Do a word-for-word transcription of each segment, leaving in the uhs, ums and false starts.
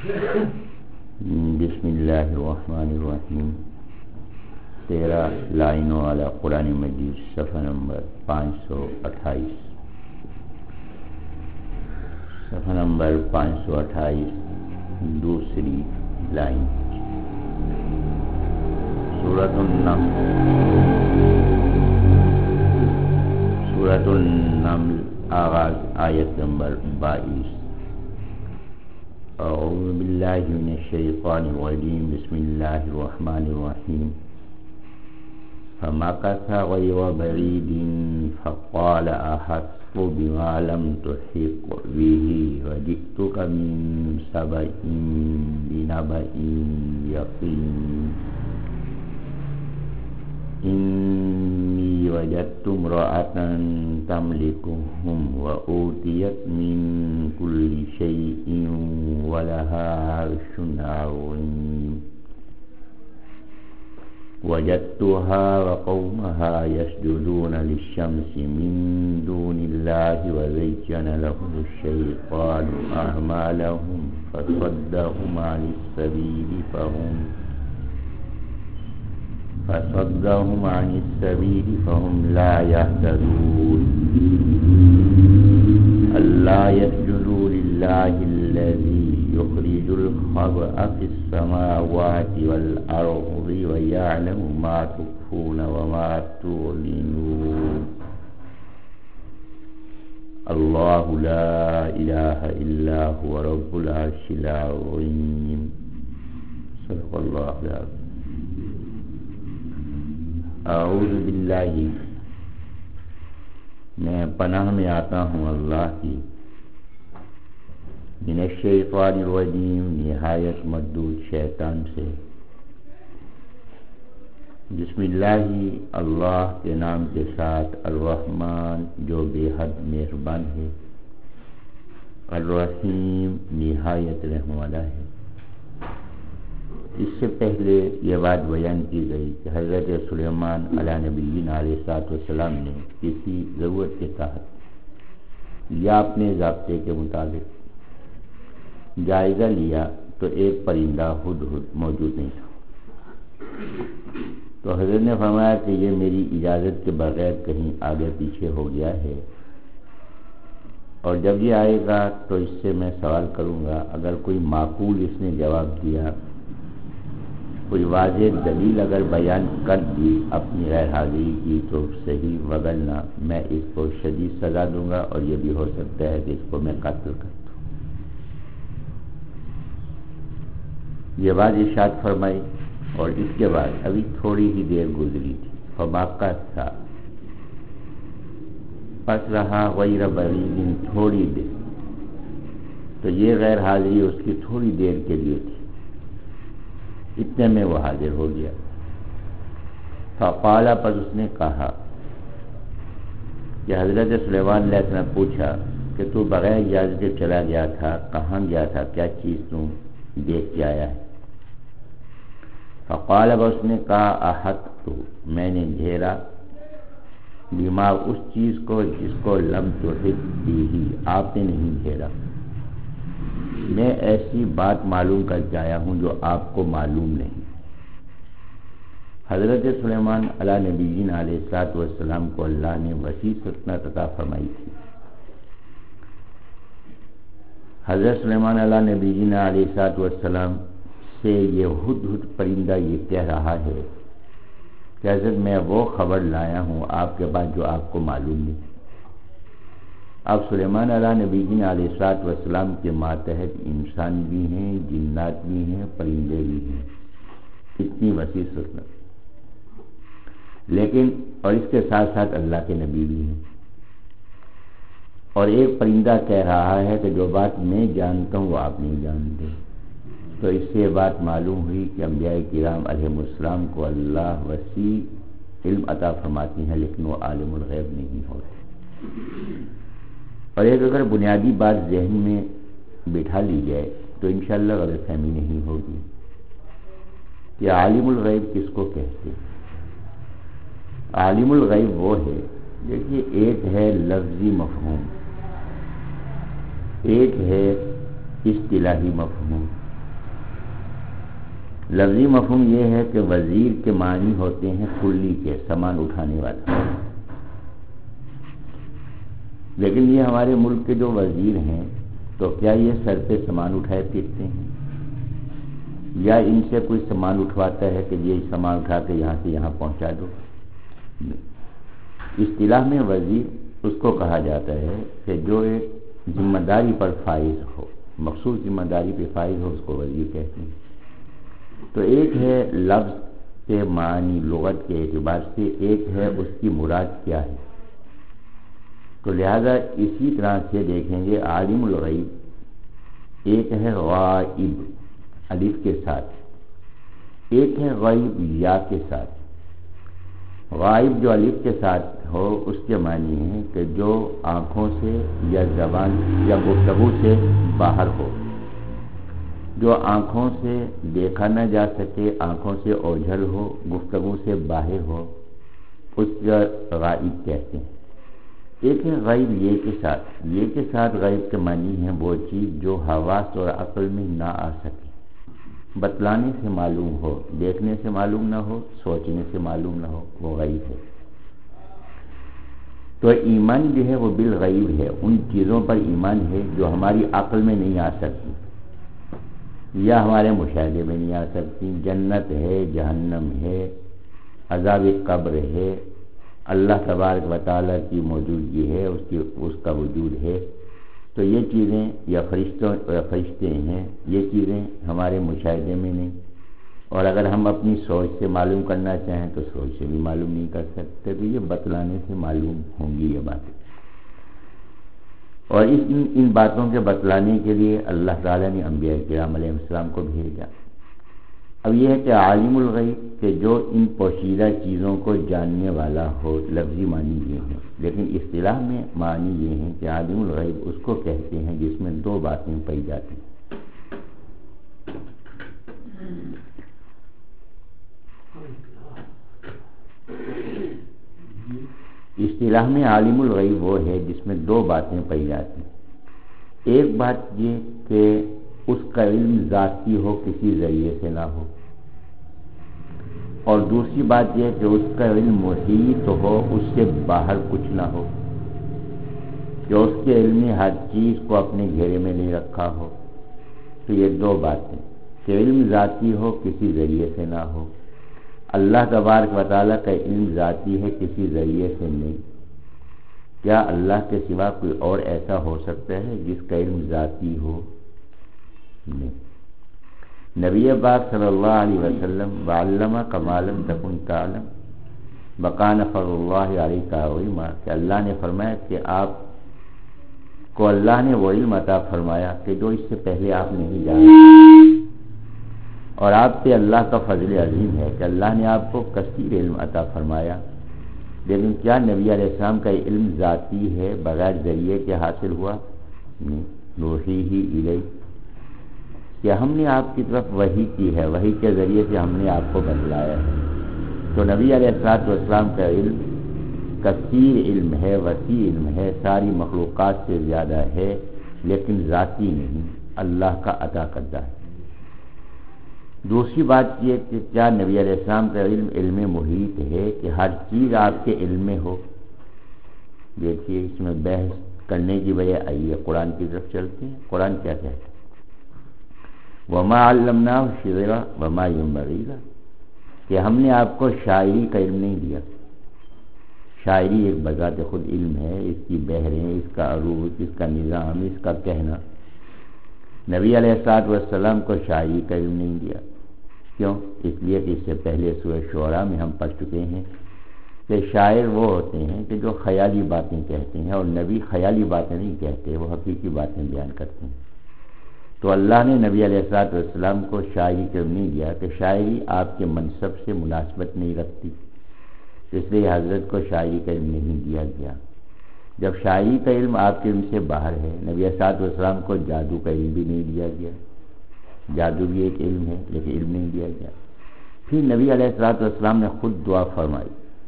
بسم اللہ الرحمن الرحیم. تیرہ لائنوں والا قرآن مجید صفحہ نمبر پانچ سو اٹھائیس. صفحہ نمبر پانچ سو اٹھائیس دوسری لائن. سورۃ النمل سورۃ النمل آغاز آیت نمبر بائیس. اعوذ باللہ من الشیطان الرجیم. بسم اللہ الرحمن الرحیم. فمكث غير بعيد فقال أحطت بما لم تحط به وجئتك من سبأ بنبأ يقين. إني وجدت امرأة تملكهم وأوتيت من كل شيء ولها عرش عظيم. وجدتها وقومها يسجدون للشمس من دون الله وزين لهم الشيطان أعمالهم فصدهم عن السبيل فهم فصدهم عن السبيل فهم لا يهتدون. ألا يسجدوا لله الذي يخرج الخبأ في السماوات والأرض ويعلم ما تخفون وما تعلنون. الله لا إله إلا هو رب العرش العظيم. صدق الله العظيم. اعوذ باللہ، میں پناہ میں آتا ہوں اللہ کی، من الشیطان الرجیم، نہایت مردود شیطان سے. بسم اللہ، اللہ کے نام کے ساتھ، الرحمن جو بے حد مہربان ہے، الرحیم نہایت رحم والا ہے. اس سے پہلے یہ بات بیان کی گئی کہ حضرت سلیمان علیہ نبینا علیہ الصلوۃ والسلام نے کسی ضرورت کے تحت یا اپنے ضابطے کے مطابق جائزہ لیا تو ایک پرندہ ہدہد موجود نہیں تھا. تو حضرت نے فرمایا کہ یہ میری اجازت کے بغیر کہیں آگے پیچھے ہو گیا ہے، اور جب یہ آئے گا تو اس سے میں سوال کروں گا. اگر کوئی معقول اس نے جواب دیا، کوئی واضح دلیل اگر بیان کر دی اپنی غیر حاضری کی تو صحیح، وگرنہ میں اس کو شدید سزا دوں گا، اور یہ بھی ہو سکتا ہے کہ اس کو میں قتل کر دوں. یہ بات ارشاد فرمائی، اور اس کے بعد ابھی تھوڑی ہی دیر گزری تھی. فماقہ تھا، پس رہا غیر بعید، تھوڑی دیر. تو یہ غیر حاضری اس کی تھوڑی دیر کے لیے تھی، اتنے میں وہ حاضر ہو گیا. فقال، پس اس نے کہا کہ حضرت سلیمان علیہ السلام نے پوچھا کہ تو بغیر اجازت کے چلا گیا تھا، کہاں گیا تھا، کیا چیز تو دیکھ کے آیا ہے؟ فقال، پس اس نے کہا احطت، میں نے گھیرا، بما اس چیز کو جس کو لم تحط به، آپ نے نہیں گھیرا. میں ایسی بات معلوم کر کے آیا ہوں جو آپ کو معلوم نہیں. حضرت سلیمان علیہ نبینا علیہ الصلوۃ والسلام کو اللہ نے وسیع سلطنت عطا فرمائی تھی. حضرت سلیمان علیہ نبینا علیہ الصلوۃ والسلام سے یہ ہدہد پرندہ یہ کہہ رہا ہے کہ حضرت میں وہ خبر لایا ہوں آپ کے پاس جو آپ کو معلوم نہیں. اب سلیمان علیہ نبینا علیہ الصلوۃ والسلام کے ماتحت انسان بھی ہیں، جنات بھی ہیں، پرندے بھی ہیں، اتنی وسیع سلطنت. لیکن اور اس کے ساتھ ساتھ اللہ کے نبی بھی ہیں. اور ایک پرندہ کہہ رہا ہے کہ جو بات میں جانتا ہوں وہ آپ نہیں جانتے. تو اس سے بات معلوم ہوئی کہ انبیاء کرام علیہم السلام کو اللہ وسیع علم عطا فرماتی ہیں، لیکن وہ عالم الغیب نہیں ہوتے. اور ایک اگر بنیادی بات ذہن میں بٹھا لی جائے تو انشاءاللہ غلط فہمی نہیں ہوگی کہ عالم الغیب کس کو کہتے ہیں. عالم الغیب وہ ہے، دیکھیے ایک ہے لفظی مفہوم، ایک ہے اصطلاحی مفہوم. لفظی مفہوم یہ ہے کہ وزیر کے معنی ہوتے ہیں کلی کے، سامان اٹھانے والا، لیکن یہ ہمارے ملک کے جو وزیر ہیں تو کیا یہ سر پہ سامان اٹھائے پھرتے ہیں، یا ان سے کوئی سامان اٹھواتا ہے کہ یہ سامان اٹھا کے یہاں سے یہاں پہنچا دو؟ اصطلاح میں وزیر اس کو کہا جاتا ہے کہ جو ایک ذمہ داری پر فائز ہو، مخصوص ذمہ داری پہ فائز ہو، اس کو وزیر کہتے ہیں۔ تو ایک ہے لفظ کے معنی لغت کے اعتبار سے، ایک ہے اس کی مراد کیا ہے۔ تو لہذا اسی طرح سے دیکھیں گے عالم الغیب ایک ہے غائب الف کے ساتھ، ایک ہے غیب یا کے ساتھ۔ غائب جو الف کے ساتھ ہو اس کے معنی ہے کہ جو آنکھوں سے یا زبان یا گفتگو سے باہر ہو، جو آنکھوں سے دیکھا نہ جا سکے، آنکھوں سے اوجھل ہو، گفتگو سے باہر ہو، اس کا غائب کہتے ہیں۔ ایک ہے غیب یہ کے ساتھ، یہ کے ساتھ غیب کے معنی ہے وہ چیز جو حواس اور عقل میں نہ آ سکے، بتلانے سے معلوم ہو، دیکھنے سے معلوم نہ ہو، سوچنے سے معلوم نہ ہو، وہ غیب ہے۔ تو ایمان جو ہے وہ بالغیب ہے، ان چیزوں پر ایمان ہے جو ہماری عقل میں نہیں آ سکتی یا ہمارے مشاہدے میں نہیں آ سکتی۔ جنت ہے، جہنم ہے، عذاب قبر ہے، اللہ تبارک و تعالیٰ کی موجودگی ہے، اس کی اس کا وجود ہے۔ تو یہ چیزیں یا فرشتوں یا فرشتے ہیں، یہ چیزیں ہمارے مشاہدے میں نہیں، اور اگر ہم اپنی سوچ سے معلوم کرنا چاہیں تو سوچ سے بھی معلوم نہیں کر سکتے، تو یہ بتلانے سے معلوم ہوں گی یہ باتیں۔ اور اس ان باتوں کے بتلانے کے لیے اللہ تعالیٰ نے انبیاء کرام علیہ السلام کو بھیجا۔ اب یہ ہے کہ عالم الغیب کہ جو ان پوشیدہ چیزوں کو جاننے والا ہو، لفظی معنی یہ ہے، لیکن اصطلاح میں معنی یہ ہے کہ عالم الغیب اس کو کہتے ہیں جس میں دو باتیں پائی جاتی ہیں۔ اصطلاح میں عالم الغیب وہ ہے جس میں دو باتیں پائی جاتی ہیں۔ ایک بات یہ کہ اس کا علم ذاتی ہو، کسی ذریعے سے نہ ہو، اور دوسری بات یہ کہ اس کا علم محیط ہو، اس سے باہر کچھ نہ ہو، کہ اس کے علم نے ہر چیز کو اپنے گھیرے میں نہیں رکھا ہو۔ تو یہ دو باتیں کہ علم ذاتی ہو، کسی ذریعے سے نہ ہو۔ اللہ تبارک و تعالیٰ کا علم ذاتی ہے، کسی ذریعے سے نہیں۔ کیا اللہ کے سوا کوئی اور ایسا ہو سکتا ہے جس کا علم ذاتی ہو؟ نہیں۔ نبی پاک صلی اللہ علیہ وسلم وعلمک ما لم تکن تعلم وکان فضل اللہ علیک عظیما، کہ اللہ نے فرمایا کہ آپ کو اللہ نے وہ علم عطا فرمایا کہ جو اس سے پہلے آپ نہیں جانا، اور آپ پہ اللہ کا فضل عظیم ہے کہ اللہ نے آپ کو کثیر علم عطا فرمایا۔ لیکن کیا نبی علیہ السلام کا علم ذاتی ہے، بغیر ذریعے کے حاصل ہوا؟ نہیں۔ نوحیہ الیک، کہ ہم نے آپ کی طرف وحی کی ہے، وحی کے ذریعے سے ہم نے آپ کو بتلایا ہے۔ تو نبی علیہ الصلوۃ والسلام کا علم کثیر علم ہے، وسیع علم ہے، ساری مخلوقات سے زیادہ ہے، لیکن ذاتی نہیں، اللہ کا عطا کردہ ہے۔ دوسری بات یہ کہ کیا نبی علیہ السلام کا علم علم محیط ہے کہ ہر چیز آپ کے علم میں ہو؟ دیکھیے اس میں بحث کرنے کی وجہ آئی ہے، قرآن کی طرف چلتے ہیں۔ قرآن کیا کہتا ہے؟ وما علمناه الشعر وما ينبغي له، کہ ہم نے آپ کو شاعری کا علم نہیں دیا۔ شاعری ایک بذات خود علم ہے، اس کی بحریں، اس کا عروج، اس کا نظام، اس کا کہنا۔ نبی علیہ الصلوۃ والسلام کو شاعری کا علم نہیں دیا۔ کیوں؟ اس لیے کہ اس سے پہلے سورہ شعراء میں ہم پڑھ چکے ہیں کہ شاعر وہ ہوتے ہیں کہ جو خیالی باتیں کہتے ہیں، اور نبی خیالی باتیں نہیں کہتے، وہ حقیقی باتیں بیان کرتے ہیں۔ تو اللہ نے نبی علیہ الصلوۃ والسلام کو شاعری کا علم نہیں دیا کہ شاعری آپ کے منصب سے مناسبت نہیں رکھتی، اس لیے حضرت کو شاعری کا علم نہیں دیا گیا۔ جب شاعری کا علم آپ کے علم سے باہر ہے، نبی علیہ الصلوۃ والسلام کو جادو کا علم بھی نہیں دیا گیا۔ جادو بھی ایک علم ہے، لیکن علم نہیں دیا گیا۔ پھر نبی علیہ الصلوۃ والسلام نے خود دعا فرمائی،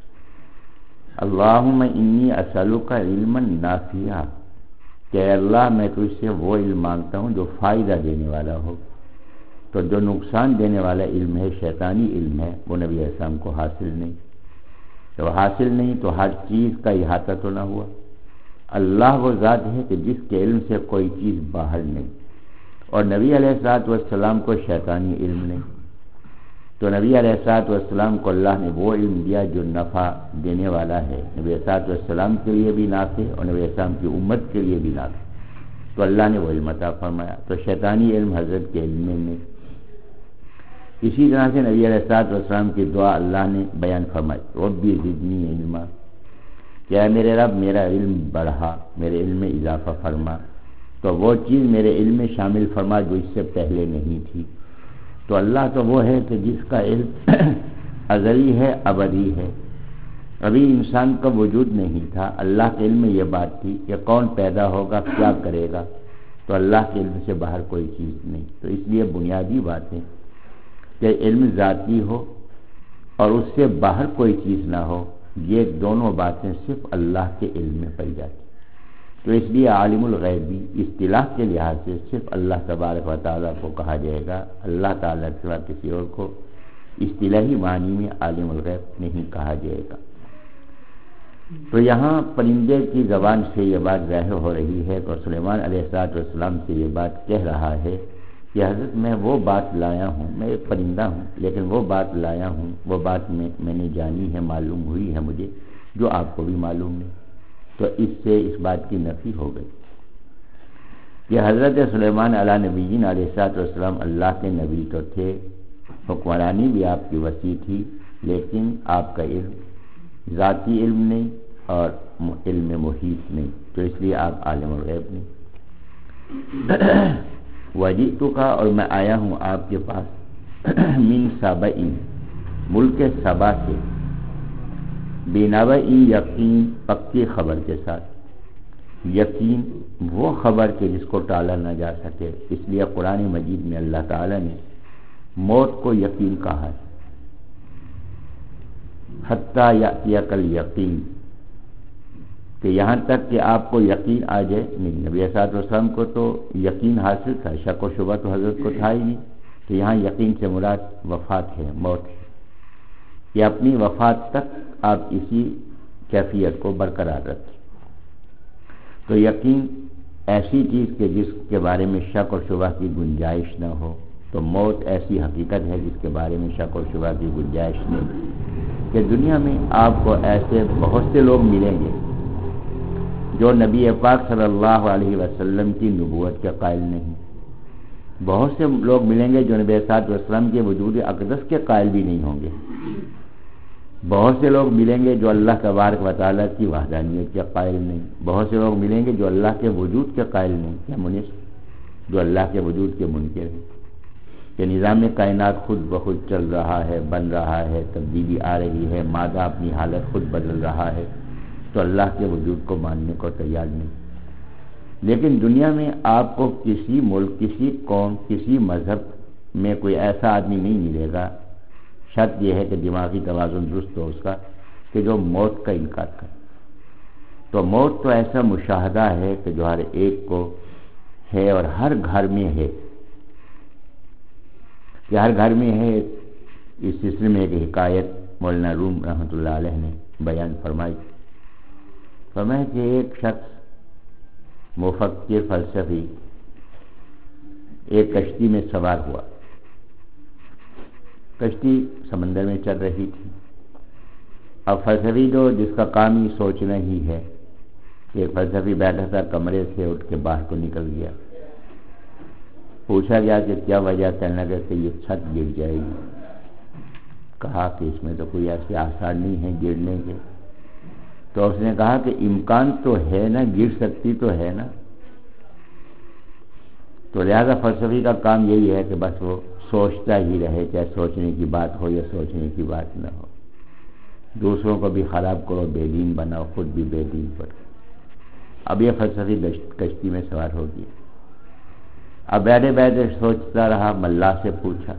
اللہم انی اسألک علما نافعا، کہ اللہ میں تجھ سے وہ علم مانگتا ہوں جو فائدہ دینے والا ہو۔ تو جو نقصان دینے والا علم ہے، شیطانی علم ہے، وہ نبی علیہ السلام کو حاصل نہیں۔ جب حاصل نہیں تو ہر چیز کا احاطہ تو نہ ہوا۔ اللہ وہ ذات ہے کہ جس کے علم سے کوئی چیز باہر نہیں، اور نبی علیہ الصلوۃ والسلام کو شیطانی علم نہیں، تو نبی علیہ الصلوۃ والسلام کو اللہ نے وہ علم دیا جو نفع دینے والا ہے، نبی علیہ الصلوۃ والسلام کے لیے بھی نافع اور نبی علیہ السلام کی امت کے لیے بھی نافع، تو اللہ نے وہ علم عطا فرمایا۔ تو شیطانی علم حضرت کے علم میں نہیں۔ اسی طرح سے نبی علیہ الصلوۃ والسلام کی دعا اللہ نے بیان فرمائی، ربی زدنی علما، کہ اے میرے رب میرا علم بڑھا، میرے علم میں اضافہ فرما، تو وہ چیز میرے علم میں شامل فرما جو اس سے پہلے نہیں تھی۔ تو اللہ تو وہ ہے کہ جس کا علم ازلی ہے، ابدی ہے۔ ابھی انسان کا وجود نہیں تھا، اللہ کے علم میں یہ بات تھی کہ کون پیدا ہوگا، کیا کرے گا، تو اللہ کے علم سے باہر کوئی چیز نہیں۔ تو اس لیے بنیادی بات ہے کہ علم ذاتی ہو اور اس سے باہر کوئی چیز نہ ہو، یہ دونوں باتیں صرف اللہ کے علم میں پائی جاتی۔ تو اس لیے عالم الغیبی اصطلاح کے لحاظ سے صرف اللہ تبارک و تعالیٰ کو کہا جائے گا، اللہ تعالیٰ کے سوا کسی اور کو اصطلاحی معنی میں عالم الغیب نہیں کہا جائے گا۔ تو یہاں پرندے کی زبان سے یہ بات ظاہر ہو رہی ہے، تو سلیمان علیہ الصلوۃ والسلام سے یہ بات کہہ رہا ہے کہ حضرت میں وہ بات لایا ہوں، میں ایک پرندہ ہوں لیکن وہ بات لایا ہوں، وہ بات میں میں نے جانی ہے، معلوم ہوئی ہے مجھے، جو آپ کو بھی معلوم نہیں۔ تو اس سے اس بات کی نفی ہو گئی کہ حضرت سلیمان علیہ نبیین علیہ الصلوۃ والسلام اللہ کے نبی تو تھے، حکمرانی بھی آپ کی وسیع تھی، لیکن آپ کا علم ذاتی علم نہیں اور علم محیط نہیں، تو اس لیے آپ عالم الغیب نہیں۔ وجیتو کا، اور میں آیا ہوں آپ کے پاس، من سبعین، ملک سبا سے، بنبأ یقین، پکی خبر کے ساتھ۔ یقین وہ خبر کے جس کو ٹالا نہ جا سکے، اس لیے قرآن مجید میں اللہ تعالی نے موت کو یقین کہا ہے، حتیٰ یأتیک الیقین، کہ یہاں تک کہ آپ کو یقین آ جائے۔ نبی علیہ الصلوۃ والسلام کو تو یقین حاصل تھا، شک و شبہ تو حضرت کو تھا ہی نہیں، تو یہاں یقین سے مراد وفات ہے، موت ہے، کہ اپنی وفات تک آپ اسی کیفیت کو برقرار رکھیں۔ تو یقین ایسی چیز کہ جس کے بارے میں شک اور شبہ کی گنجائش نہ ہو، تو موت ایسی حقیقت ہے جس کے بارے میں شک اور شبہ کی گنجائش نہیں، کہ دنیا میں آپ کو ایسے بہت سے لوگ ملیں گے جو نبی پاک صلی اللہ علیہ وسلم کی نبوت کے قائل نہیں، بہت سے لوگ ملیں گے جو نبی صلی اللہ علیہ وسلم کے وجود اقدس کے قائل بھی نہیں ہوں گے، بہت سے لوگ ملیں گے جو اللہ تبارک و تعالیٰ کی وحدانیت کے قائل نہیں، بہت سے لوگ ملیں گے جو اللہ کے وجود کے قائل نہیں، کیا منصف، جو اللہ کے وجود کے منکر ہیں، کہ نظام کائنات خود بخود چل رہا ہے، بن رہا ہے، تبدیلی آ رہی ہے، مادہ اپنی حالت خود بدل رہا ہے، تو اللہ کے وجود کو ماننے کو تیار نہیں۔ لیکن دنیا میں آپ کو کسی ملک، کسی قوم، کسی مذہب میں کوئی ایسا آدمی نہیں ملے گا، شرط یہ ہے کہ دماغی توازن درست ہو اس کا، کہ جو موت کا انکار کرے۔ تو موت تو ایسا مشاہدہ ہے کہ جو ہر ایک کو ہے اور ہر گھر میں ہے، کہ ہر گھر میں ہے۔ اس سلسلے میں ایک حکایت مولانا روم رحمۃ اللہ علیہ نے بیان فرمائی، فرمایا کہ ایک شخص مفکر فلسفی ایک کشتی میں سوار ہوا، کشتی سمندر میں چل رہی تھی، اب فلسفی جو جس کا کام ہی سوچنا ہی ہے، ایک فلسفی بیٹھا تھا، کمرے سے اٹھ کے باہر کو نکل گیا، پوچھا گیا کہ کیا وجہ، کہنے لگا کہ یہ چھت گر جائے گی، کہا کہ اس میں تو کوئی ایسے آثار نہیں ہیں گرنے کے، تو اس نے کہا کہ امکان تو ہے نا، گر سکتی تو ہے نا، تو لہذا فلسفی کا کام یہی ہے کہ بس وہ سوچتا ہی رہے، چاہے سوچنے کی بات ہو یا سوچنے کی بات نہ ہو، دوسروں کو بھی خراب کرو، بے دین بناؤ، خود بھی بے دین بنو۔ اب یہ فلسفی کشتی میں سوار ہو گیا، اب بیٹھے بیٹھے سوچتا رہا، ملا سے پوچھا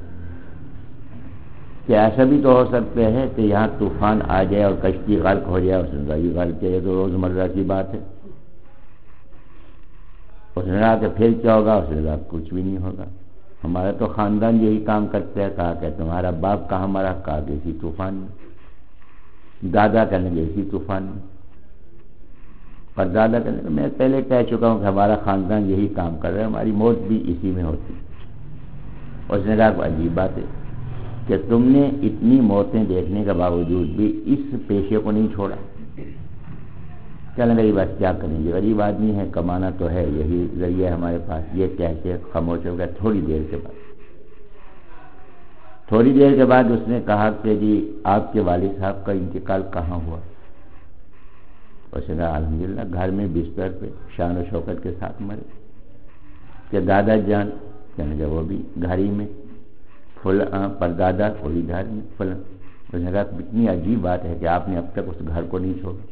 کہ ایسا بھی تو ہو سکتا ہے کہ یہاں طوفان آ جائے اور کشتی غرق ہو جائے، اس نے کہا یہ غرق ہے، یہ تو روزمرہ کی بات ہے، اس نے کہا کہ پھر کیا ہوگا، اس نے کہا کچھ بھی نہیں ہوگا، ہمارا تو خاندان یہی کام کرتا ہے. کہا کہ تمہارا باپ کہاں مرا؟ کہا کہ اسی طوفان میں. دادا کہنے لگے اسی طوفان میں. پر دادا کہنے لگے میں پہلے کہہ چکا ہوں کہ ہمارا خاندان یہی کام کر رہا ہے, ہماری موت بھی اسی میں ہوتی. اس نے کہا عجیب بات ہے کہ تم نے اتنی موتیں دیکھنے کے باوجود بھی اس پیشے کو نہیں چھوڑا. کہنے لگے بات کیا کریں گے, غریب آدمی ہے, کمانا تو ہے, یہی ذریعہ ہے ہمارے پاس. یہ کہہ کے خاموش ہو گیا. تھوڑی دیر کے بعد تھوڑی دیر کے بعد اس نے کہا کہ جی آپ کے والد صاحب کا انتقال کہاں ہوا؟ اس نے کہا الحمدللہ گھر میں بستر پہ شان و شوکت کے ساتھ مرے. کہ دادا جان؟ کہنے لگا وہ بھی گھر ہی میں. فلاں پر دادا وہ بھی گھر میں. فلاں. اس نے کہا اتنی عجیب بات ہے کہ آپ نے اب تک اس گھر کو نہیں چھوڑا.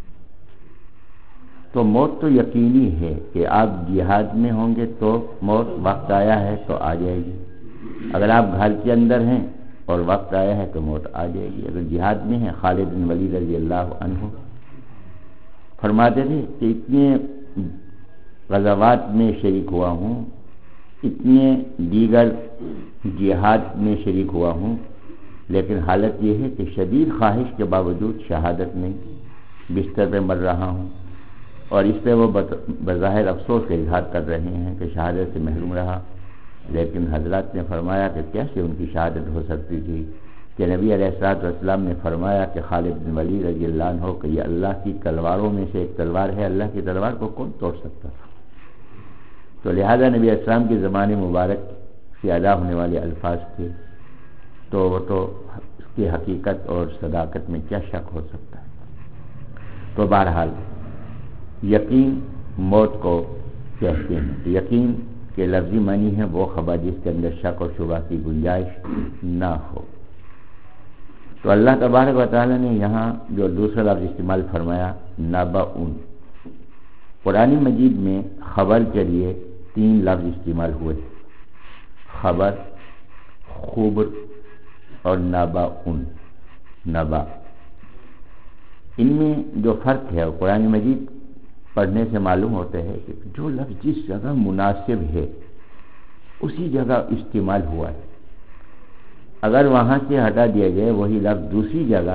تو موت تو یقینی ہے کہ آپ جہاد میں ہوں گے تو موت وقت آیا ہے تو آ جائے گی. اگر آپ گھر کے اندر ہیں اور وقت آیا ہے تو موت آ جائے گی. اگر جہاد میں ہیں, خالد بن ولید رضی اللہ عنہ فرماتے تھے کہ اتنے غزوات میں شریک ہوا ہوں, اتنے دیگر جہاد میں شریک ہوا ہوں, لیکن حالت یہ ہے کہ شدید خواہش کے باوجود شہادت نہیں, بستر پہ مر رہا ہوں. اور اس پہ وہ بظاہر افسوس کا اظہار کر رہے ہیں کہ شہادت سے محروم رہا. لیکن حضرات نے فرمایا کہ کیسے ان کی شہادت ہو سکتی تھی کہ نبی علیہ الصلوۃ والسلام نے فرمایا کہ خالد بن ولید رضی اللہ عنہ کہ یہ اللہ کی تلواروں میں سے ایک تلوار ہے, اللہ کی تلوار کو کون توڑ سکتا تھا. تو لہذا نبی علیہ السلام کے زمانے مبارک سے ادا ہونے والے الفاظ تھے, تو وہ تو اس کی حقیقت اور صداقت میں کیا شک ہو سکتا ہے. تو بہرحال یقین موت کو کہتے ہیں. یقین کے لفظی معنی ہے وہ خبر جس کے اندر شک اور شبہ کی گنجائش نہ ہو. تو اللہ تبارک و تعالیٰ نے یہاں جو دوسرا لفظ استعمال فرمایا نبأٌ, قرآن مجید میں خبر کے لیے تین لفظ استعمال ہوئے, خبر, خبر اور نبأٌ. نبا ان میں جو فرق ہے قرآن مجید پڑھنے سے معلوم ہوتا ہے کہ جو لفظ جس جگہ مناسب ہے اسی جگہ استعمال ہوا ہے. اگر وہاں سے ہٹا دیا جائے وہی لفظ دوسری جگہ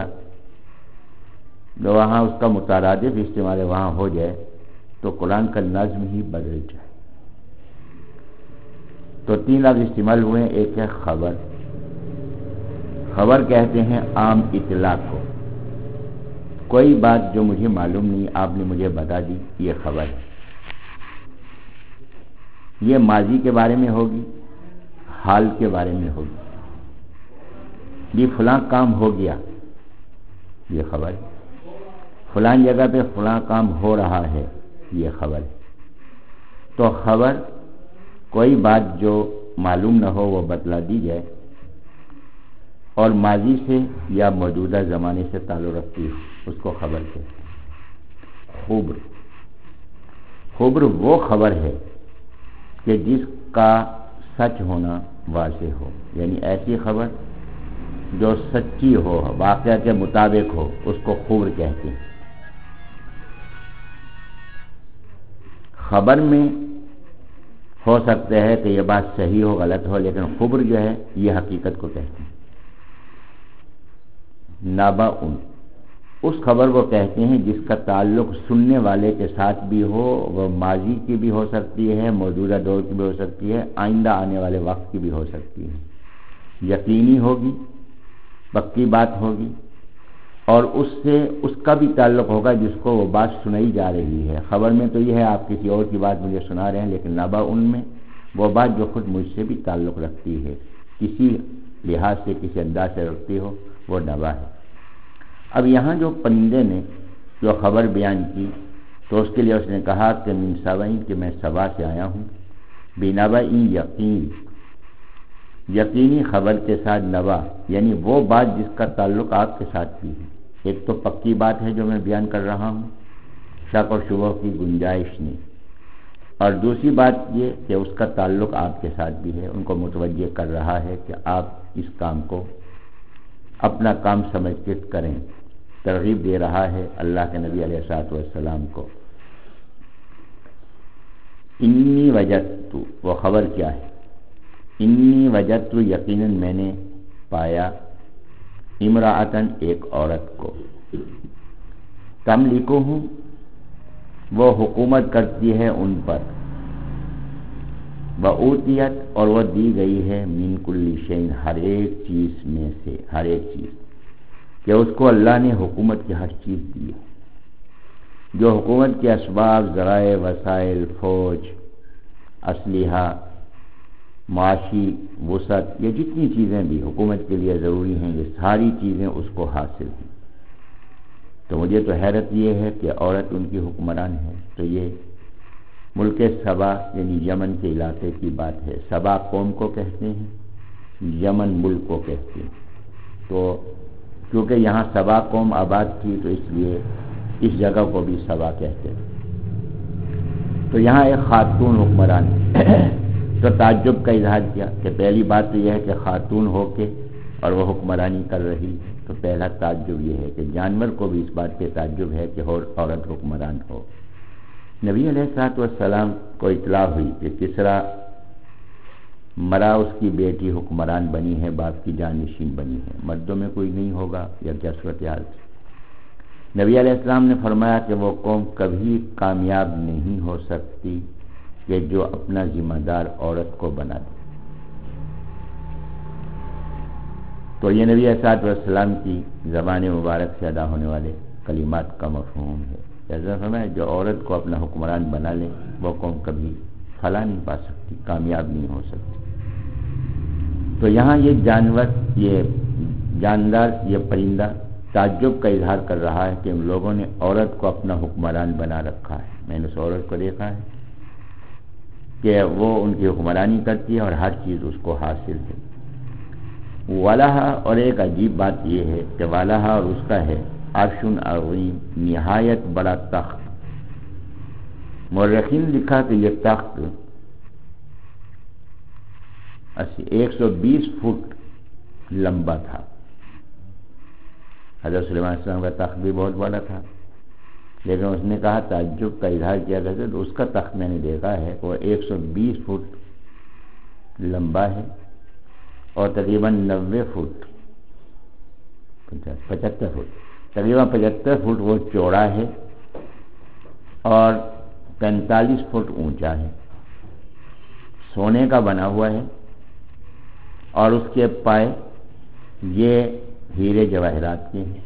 جو وہاں اس کا مترادف استعمال وہاں ہو جائے تو قرآن کا نظم ہی بدل جائے. تو تین لفظ استعمال ہوئے ہیں. ایک ہے خبر. خبر کہتے ہیں عام اطلاع کو, کوئی بات جو مجھے معلوم نہیں آپ نے مجھے بتا دی, یہ خبر ہے. یہ ماضی کے بارے میں ہوگی, حال کے بارے میں ہوگی. یہ فلاں کام ہو گیا, یہ خبر ہے. فلاں جگہ پہ فلاں کام ہو رہا ہے, یہ خبر ہے. تو خبر کوئی بات جو معلوم نہ ہو وہ بتلا دی جائے اور ماضی سے یا موجودہ زمانے سے تعلق رکھتی ہو, اس کو خبر کہتے ہیں. خبر, خبر وہ خبر ہے کہ جس کا سچ ہونا واضح ہو, یعنی ایسی خبر جو سچی ہو, واقعہ کے مطابق ہو, اس کو خبر کہتے ہیں. خبر میں ہو سکتا ہے کہ یہ بات صحیح ہو غلط ہو, لیکن خبر جو ہے یہ حقیقت کو کہتے ہیں. نبأٌ اس خبر کو کہتے ہیں جس کا تعلق سننے والے کے ساتھ بھی ہو, وہ ماضی کی بھی ہو سکتی ہے, موجودہ دور کی بھی ہو سکتی ہے, آئندہ آنے والے وقت کی بھی ہو سکتی ہے. یقینی ہوگی, پکی بات ہوگی, اور اس سے اس کا بھی تعلق ہوگا جس کو وہ بات سنائی جا رہی ہے. خبر میں تو یہ ہے آپ کسی اور کی بات مجھے سنا رہے ہیں, لیکن نبأٌ میں وہ بات جو خود مجھ سے بھی تعلق رکھتی ہے, کسی لحاظ سے کسی انداز سے رکھتی ہو, وہ نبا ہے. اب یہاں جو پرندے نے جو خبر بیان کی تو اس کے لیے اس نے کہا کہ من سبعین, کہ میں سبا سے آیا ہوں, بنبأ یقین, یقینی خبر کے ساتھ نبا, یعنی وہ بات جس کا تعلق آپ کے ساتھ بھی ہے. ایک تو پکی بات ہے جو میں بیان کر رہا ہوں, شک اور شبہ کی گنجائش نہیں, اور دوسری بات یہ کہ اس کا تعلق آپ کے ساتھ بھی ہے, ان کو متوجہ کر رہا ہے کہ آپ اس کام کو اپنا کام سمجھ کے کریں. ترغیب دے رہا ہے اللہ کے نبی علیہ الصلوۃ والسلام کو. انی وجدت, وہ خبر کیا ہے انی وجدت یقیناً میں نے پایا امراۃن ایک عورت کو تملکہم وہ حکومت کرتی ہے ان پر وَأُوتِیَتْ اور وہ دی گئی ہے من کل شیء ہر ایک چیز میں سے ہر ایک چیز کہ اس کو اللہ نے حکومت کی ہر چیز دی ہے جو حکومت کے اسباب ذرائع وسائل فوج اسلحہ معاشی وسعت یہ جتنی چیزیں بھی حکومت کے لیے ضروری ہیں یہ ساری چیزیں اس کو حاصل ہیں تو مجھے تو حیرت یہ ہے کہ عورت ان کی حکمران ہے تو یہ ملک سبا یعنی یمن کے علاقے کی بات ہے سبا قوم کو کہتے ہیں یمن ملک کو کہتے ہیں تو کیونکہ یہاں سبا قوم آباد تھی تو اس لیے اس جگہ کو بھی سبا کہتے ہیں تو یہاں ایک خاتون حکمران تو تعجب کا اظہار کیا کہ پہلی بات تو یہ ہے کہ خاتون ہو کے اور وہ حکمرانی کر رہی تو پہلا تعجب یہ ہے کہ جانور کو بھی اس بات پہ تعجب ہے کہ عورت حکمران ہو نبی علیہ الصلوۃ والسلام کو اطلاع ہوئی کہ کسرا مرا اس کی بیٹی حکمران بنی ہے باپ کی جانشین بنی ہے مردوں میں کوئی نہیں ہوگا یا کیا صورتحال نبی علیہ السلام نے فرمایا کہ وہ قوم کبھی کامیاب نہیں ہو سکتی کہ جو اپنا ذمہ دار عورت کو بنا دے تو یہ نبی علیہ الصلوۃ والسلام کی زبان مبارک سے ادا ہونے والے کلمات کا مفہوم ہے ایسا فرمایا جو عورت کو اپنا حکمران بنا لے وہ قوم کبھی فلاح نہیں پا سکتی کامیاب نہیں ہو سکتی تو یہاں یہ جانور یہ جاندار یہ پرندہ تعجب کا اظہار کر رہا ہے کہ ان لوگوں نے عورت کو اپنا حکمران بنا رکھا ہے میں نے اس عورت کو دیکھا ہے کہ وہ ان کی حکمرانی کرتی ہے اور ہر چیز اس کو حاصل ہے والہا اور ایک عجیب بات یہ ہے کہ والہا اور اس کا ہے عرش عظیم نہایت بڑا تخت مورخین لکھا کہ یہ تخت ایک سو بیس فٹ لمبا تھا حضرت سلیمان علیہ السلام کا تخت بھی بہت بڑا تھا لیکن اس نے کہا تعجب کا اظہار کیا گیا تو اس کا تخت میں نے دیکھا ہے وہ ایک سو بیس فٹ لمبا ہے اور تقریباً نوے فٹ پچہتر فٹ تقریباً پچہتر فٹ وہ چوڑا ہے اور پینتالیس فٹ اونچا ہے سونے کا بنا ہوا ہے اور اس کے پائے یہ ہیرے جواہرات کے ہیں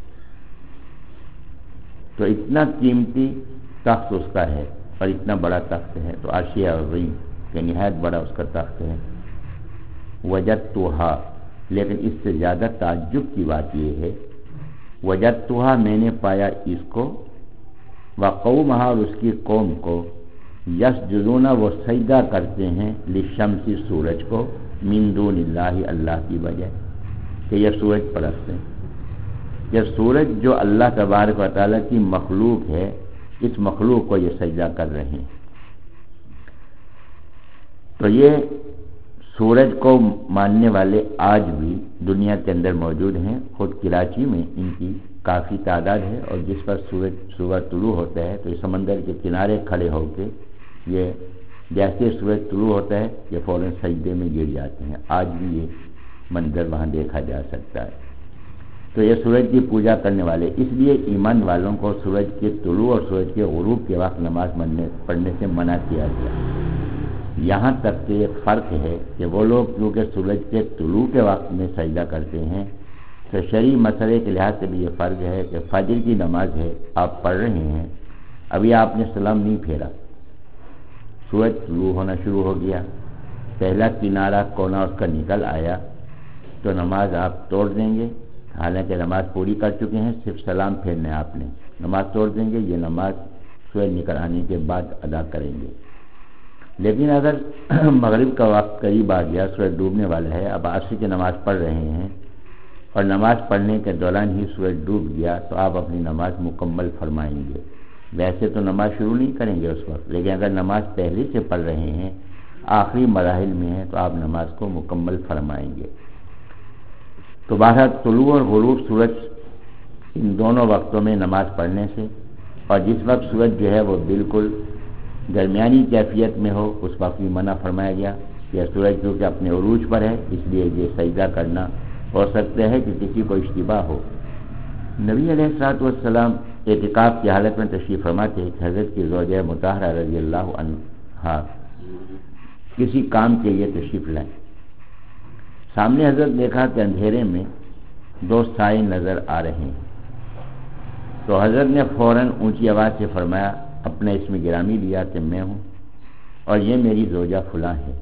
تو اتنا قیمتی تخت اس کا ہے اور اتنا بڑا تخت ہے تو عرش عظیم کہ نہایت بڑا اس کا تخت ہے وجدتھا لیکن اس سے زیادہ تعجب کی بات یہ ہے وجدتھا میں نے پایا اس کو وقومہا اور اس کی قوم کو یسجدون وہ سجدہ کرتے ہیں للشمس سورج کو من دون اللہ اللہ کی وجہ کہ یہ سورج پرست ہے یہ سورج جو اللہ تبارک و تعالیٰ کی مخلوق ہے اس مخلوق کو یہ سجدہ کر رہے ہیں تو یہ سورج کو ماننے والے آج بھی دنیا کے اندر موجود ہیں خود کراچی میں ان کی کافی تعداد ہے اور جس پر سورج صبح طلوع ہوتا ہے تو یہ سمندر کے کنارے کھڑے ہو کے یہ جیسے سورج طلوع ہوتا ہے یہ فوراً سجدے میں گر جاتے ہیں آج بھی یہ منظر وہاں دیکھا جا سکتا ہے تو یہ سورج کی پوجا کرنے والے اس لیے ایمان والوں کو سورج کے طلوع اور سورج کے غروب کے وقت نماز پڑھنے سے منع کیا گیا یہاں تک کہ ایک فرق ہے کہ وہ لوگ کیونکہ سورج کے طلوع کے وقت میں سجدہ کرتے ہیں تو شرعی مسئلے کے لحاظ سے بھی یہ فرق ہے کہ فجر کی نماز ہے آپ پڑھ رہے ہیں ابھی آپ نے سلام نہیں پھیرا سورج طلوع ہونا شروع ہو گیا پہلا کنارہ کونا اس کا نکل آیا تو نماز آپ توڑ دیں گے حالانکہ نماز پوری کر چکے ہیں صرف سلام پھیرنا آپ نے نماز توڑ دیں گے یہ نماز سورج نکل آنے کے بعد ادا کریں گے لیکن اگر مغرب کا وقت قریب آ گیا سورج ڈوبنے والا ہے اب عصر کی نماز پڑھ رہے ہیں اور نماز پڑھنے کے دوران ہی سورج ڈوب گیا تو آپ اپنی نماز مکمل فرمائیں گے ویسے تو نماز شروع نہیں کریں گے اس وقت لیکن اگر نماز پہلے سے پڑھ رہے ہیں آخری مراحل میں ہیں تو آپ نماز کو مکمل فرمائیں گے تو بہرحال طلوع اور غروب سورج ان دونوں وقتوں میں نماز پڑھنے سے اور جس وقت سورج جو ہے وہ بالکل درمیانی کیفیت میں ہو اس وقت بھی منع فرمایا گیا یہ سورج کیونکہ اپنے عروج پر ہے اس لیے یہ سجدہ کرنا ہو سکتا ہے کہ کسی کو اشتباہ ہو۔ نبی علیہ الصلوۃ والسلام اعتکاف کی حالت میں تشریف فرما تھے کہ حضرت کی زوجہ مطہرہ رضی اللہ عنہا کسی کام کے لیے تشریف لائیں۔ سامنے حضرت دیکھا کہ اندھیرے میں دو سائے نظر آ رہے ہیں، تو حضرت نے فوراً اونچی آواز سے فرمایا، اپنا اسم گرامی لیا کہ میں ہوں اور یہ میری زوجہ فلاں ہے۔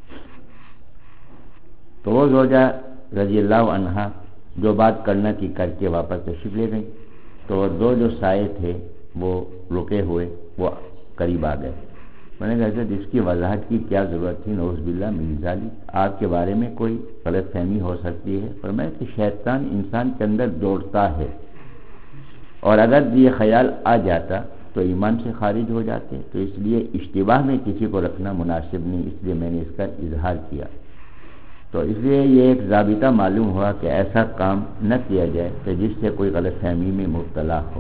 تو وہ زوجہ رضی اللہ عنہا جو بات کرنا تھی کر کے واپس تشریف لے گئی، تو وہ دو جو سائے تھے وہ رکے ہوئے وہ قریب آ گئے۔ میں نے کہا حضرت اس کی وضاحت کی کیا ضرورت تھی، نعوذ باللہ من ذالک، آپ کے بارے میں کوئی غلط فہمی ہو سکتی ہے۔ فرمایا کہ شیطان انسان کے اندر دوڑتا ہے اور اگر یہ خیال آ جاتا تو ایمان سے خارج ہو جاتے، تو اس لیے اشتباہ میں کسی کو رکھنا مناسب نہیں، اس لیے میں نے اس کا اظہار کیا۔ تو اس لیے یہ ایک ضابطہ معلوم ہوا کہ ایسا کام نہ کیا جائے کہ جس سے کوئی غلط فہمی میں مبتلا ہو۔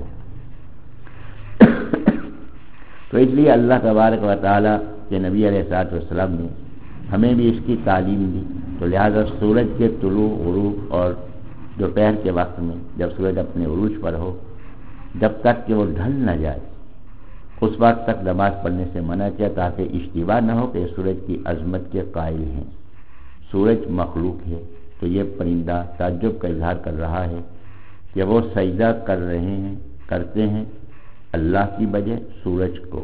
تو اس لیے اللہ تبارک و تعالیٰ کے نبی علیہ الصلوۃ والسلام نے ہمیں بھی اس کی تعلیم دی، تو لہذا سورج کے طلوع غروب اور دوپہر کے وقت میں جب سورج اپنے عروج پر ہو، جب تک کہ وہ ڈھل نہ جائے اس وقت تک نماز پڑھنے سے منع کیا، تاکہ اشتباہ نہ ہو کہ سورج کی عظمت کے قائل ہیں۔ سورج مخلوق ہے تو یہ پرندہ تعجب کا اظہار کر رہا ہے کہ وہ سجدہ کر رہے ہیں کرتے ہیں اللہ کی بجائے سورج کو۔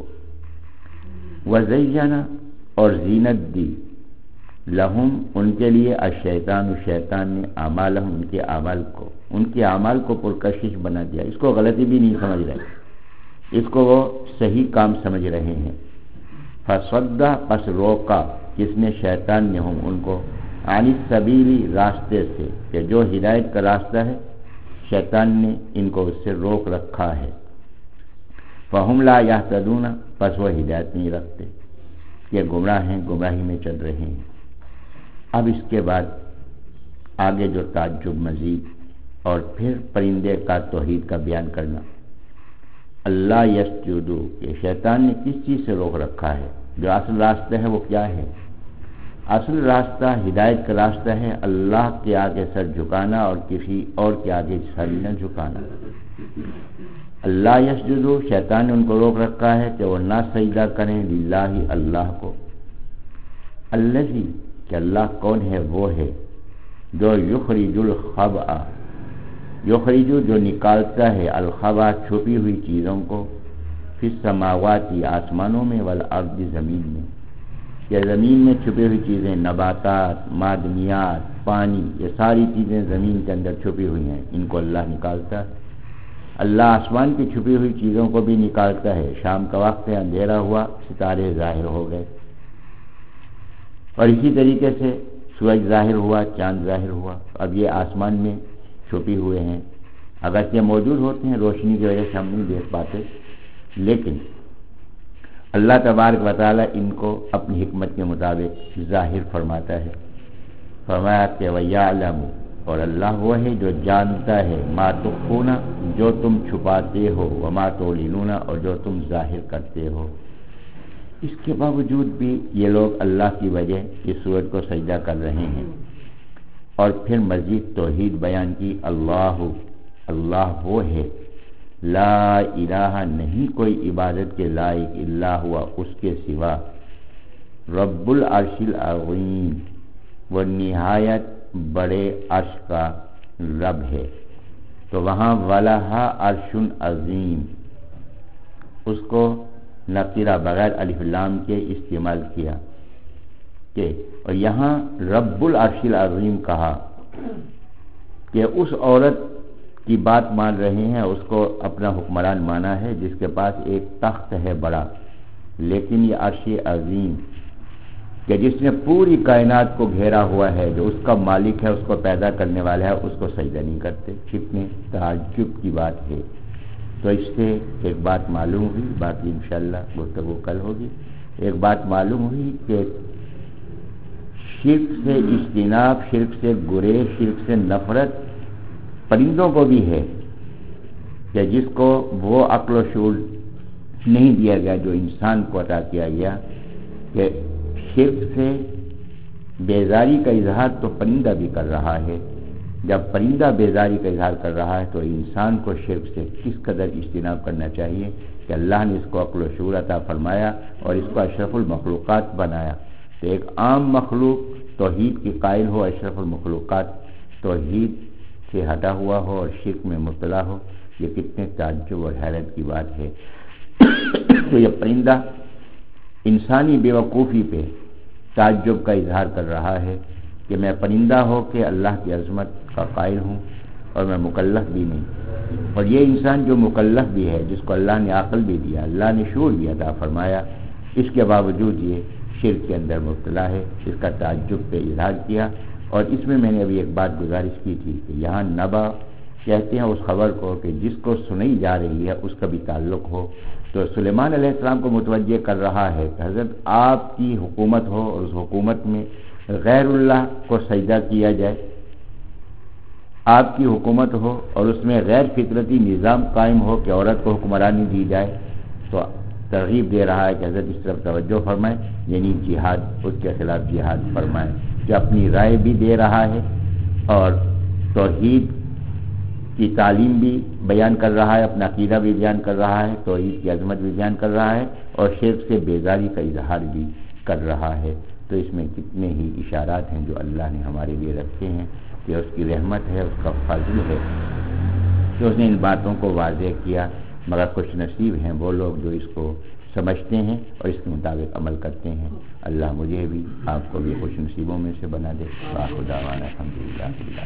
وزینا اور زینت دی لہم ان کے لیے الشیطان شیطان نے اعمالہم ان کے اعمال کو ان کے اعمال کو پرکشش بنا دیا، اس کو غلطی بھی نہیں سمجھ رہے، اس کو وہ صحیح کام سمجھ رہے ہیں۔ فصدہ پس روکا کس نے، شیطان نے ہم ان کو، عن السبیل راستے سے، کہ جو ہدایت کا راستہ ہے شیطان نے ان کو اس سے روک رکھا ہے۔ فہم لا یہتدون پس وہ ہدایت نہیں رکھتے، یہ گمراہ ہیں، گمراہی میں چل رہے ہیں۔ اب اس کے بعد آگے جو تعجب مزید اور پھر پرندے کا توحید کا بیان کرنا۔ اللہ یسجدو، کہ شیطان نے کس چیز سے روک رکھا ہے، جو اصل راستہ ہے وہ کیا ہے؟ اصل راستہ ہدایت کا راستہ ہے اللہ کے آگے سر جھکانا اور کسی اور کے آگے سر نہ جھکانا۔ اللہ یسجدو، شیطان نے ان کو روک رکھا ہے کہ وہ نہ سجدہ کریں للہ اللہ کو، الذی کہ اللہ کون ہے، وہ ہے جو یخرج الخبأ یخرج جو نکالتا ہے الخبأ چھپی ہوئی چیزوں کو، فی السماوات آسمانوں میں، والارض زمین میں، یہ زمین میں چھپی ہوئی چیزیں، نباتات، معدنیات، پانی، یہ ساری چیزیں زمین کے اندر چھپی ہوئی ہیں، ان کو اللہ نکالتا ہے۔ اللہ آسمان کی چھپی ہوئی چیزوں کو بھی نکالتا ہے، شام کا وقت ہے، اندھیرا ہوا، ستارے ظاہر ہو گئے، اور اسی طریقے سے سورج ظاہر ہوا، چاند ظاہر ہوا۔ اب یہ آسمان میں چھپی ہوئے ہیں، اگرچہ موجود ہوتے ہیں، روشنی کی وجہ سے ہم نہیں دیکھ پاتے، لیکن اللہ تبارک و تعالیٰ ان کو اپنی حکمت کے مطابق ظاہر فرماتا ہے۔ فرمایا کہ وَيَعْلَمُ، اور اللہ وہ ہے جو جانتا ہے، مَا تُخْفُونَ جو تم چھپاتے ہو، وَمَا تُعْلِنُونَ اور جو تم ظاہر کرتے ہو۔ اس کے باوجود بھی یہ لوگ اللہ کی وجہ اس سورج کو سجدہ کر رہے ہیں، اور پھر مزید توحید بیان کی، اللہ اللہ وہ ہے، لا الہ نہیں کوئی عبادت کے لائق الا ہوا اس کے سوا، رب العرش العظیم وہ نہایت بڑے عرش کا رب ہے۔ تو وہاں وَلَهَا عرش عظیم اس کو نقیرہ بغیر الف لام کے استعمال کیا کہ، اور یہاں رب العرش العظیم کہا کہ اس عورت کی بات مان رہے ہیں، اس کو اپنا حکمران مانا ہے جس کے پاس ایک تخت ہے بڑا، لیکن یہ عرش عظیم کہ جس نے پوری کائنات کو گھیرا ہوا ہے، جو اس کا مالک ہے، اس کو پیدا کرنے والا ہے، اس کو سجدہ نہیں کرتے، کتنے تعجب کی بات ہے۔ تو اس سے ایک بات معلوم ہوئی، باقی انشاءاللہ گفتگو کل ہوگی، ایک بات معلوم ہوئی کہ شرک سے اجتناب، شرک سے گریز، شرک سے نفرت پرندوں کو بھی ہے، کہ جس کو وہ عقل و شعور نہیں دیا گیا جو انسان کو عطا کیا گیا، کہ شرک سے بیزاری کا اظہار تو پرندہ بھی کر رہا ہے. جب پرندہ بیزاری کا اظہار کر رہا ہے تو انسان کو شرک سے کس قدر اجتناب کرنا چاہیے کہ اللہ نے اس کو عقل و شعور عطا فرمایا اور اس کو اشرف المخلوقات بنایا. تو ایک عام مخلوق توحید کی قائل ہو، اشرف المخلوقات توحید سے ہٹا ہوا ہو اور شرک میں مبتلا ہو، یہ کتنے تعجب اور حیرت کی بات ہے. تو یہ پرندہ انسانی بیوقوفی پہ تعجب کا اظہار کر رہا ہے کہ میں پرندہ ہو کہ اللہ کی عظمت کا قائل ہوں اور میں مکلف بھی نہیں. اور یہ انسان جو مکلف بھی ہے، جس کو اللہ نے عقل بھی دیا، اللہ نے شعور بھی عطا فرمایا، اس کے باوجود یہ شرک کے اندر مبتلا ہے. اس کا تعجب پہ اظہار کیا. اور اس میں میں نے ابھی ایک بات گزارش کی تھی کہ یہاں نبا کہتے ہیں اس خبر کو کہ جس کو سنائی جا رہی ہے اس کا بھی تعلق ہو. تو سلیمان علیہ السلام کو متوجہ کر رہا ہے کہ حضرت آپ کی حکومت ہو اور اس حکومت میں غیر اللہ کو سجدہ کیا جائے، آپ کی حکومت ہو اور اس میں غیر فطرتی نظام قائم ہو کہ عورت کو حکمرانی دی جائے. تو ترغیب دے رہا ہے کہ حضرت اس طرف توجہ فرمائیں، یعنی جہاد، اس کے خلاف جہاد فرمائیں. کہ اپنی رائے بھی دے رہا ہے اور توحید کی تعلیم بھی بیان کر رہا ہے، اپنا عقیدہ بھی بیان کر رہا ہے، توحید کی عظمت بھی بیان کر رہا ہے اور شرک سے بیزاری کا اظہار بھی کر رہا ہے. تو اس میں کتنے ہی اشارات ہیں جو اللہ نے ہمارے لیے رکھے ہیں کہ اس کی رحمت ہے، اس کا فضل ہے کہ اس نے ان باتوں کو واضح کیا. مگر خوش نصیب ہیں وہ لوگ جو اس کو سمجھتے ہیں اور اس کے مطابق عمل کرتے ہیں. اللہ مجھے بھی آپ کو بھی خوش نصیبوں میں سے بنا دے. وآخر دعوانا الحمدللہ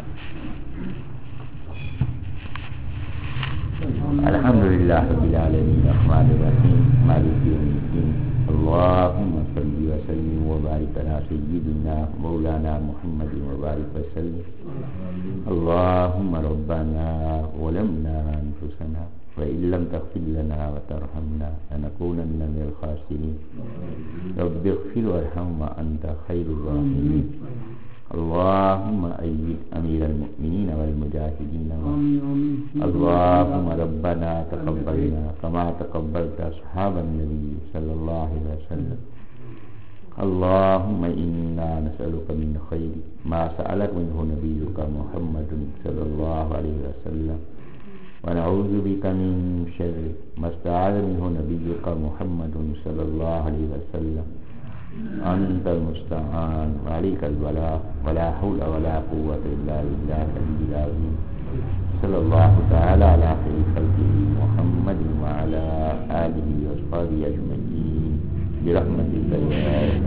الحمدللہ رب العالمین الرحمن الرحیم مالک یوم الدین. اللهم صل وسلم وبارك على سيدنا مولانا محمد وبارك وسلم. اللهم ربنا ظلمنا أنفسنا وإن لم تغفر لنا وترحمنا لنكونن من الخاسرين. رب اغفر وارحم وأنت خير الراحمين. اللهم أيد أمير المؤمنين والمجاهدين. اللهم ربنا تقبلنا كما تقبلت أصحاب النبي صلى الله عليه وسلم. اللهم إنا نسألك من خير ما سألك منه نبيك محمد صلى الله عليه وسلم ونعوذ بك من شر ما استعاذ منه نبيك محمد صلى الله عليه وسلم. أنت المستعان وعليك البلاغ ولا حول ولا قوة إلا بالله العلي العظيم. صلى الله تعالى على خير خلقه محمد وعلى آله وصحبه أجمعين برحمتك يا أرحم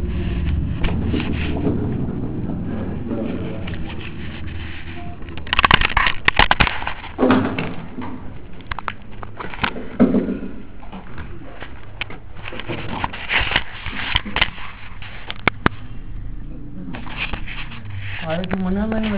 الراحمين.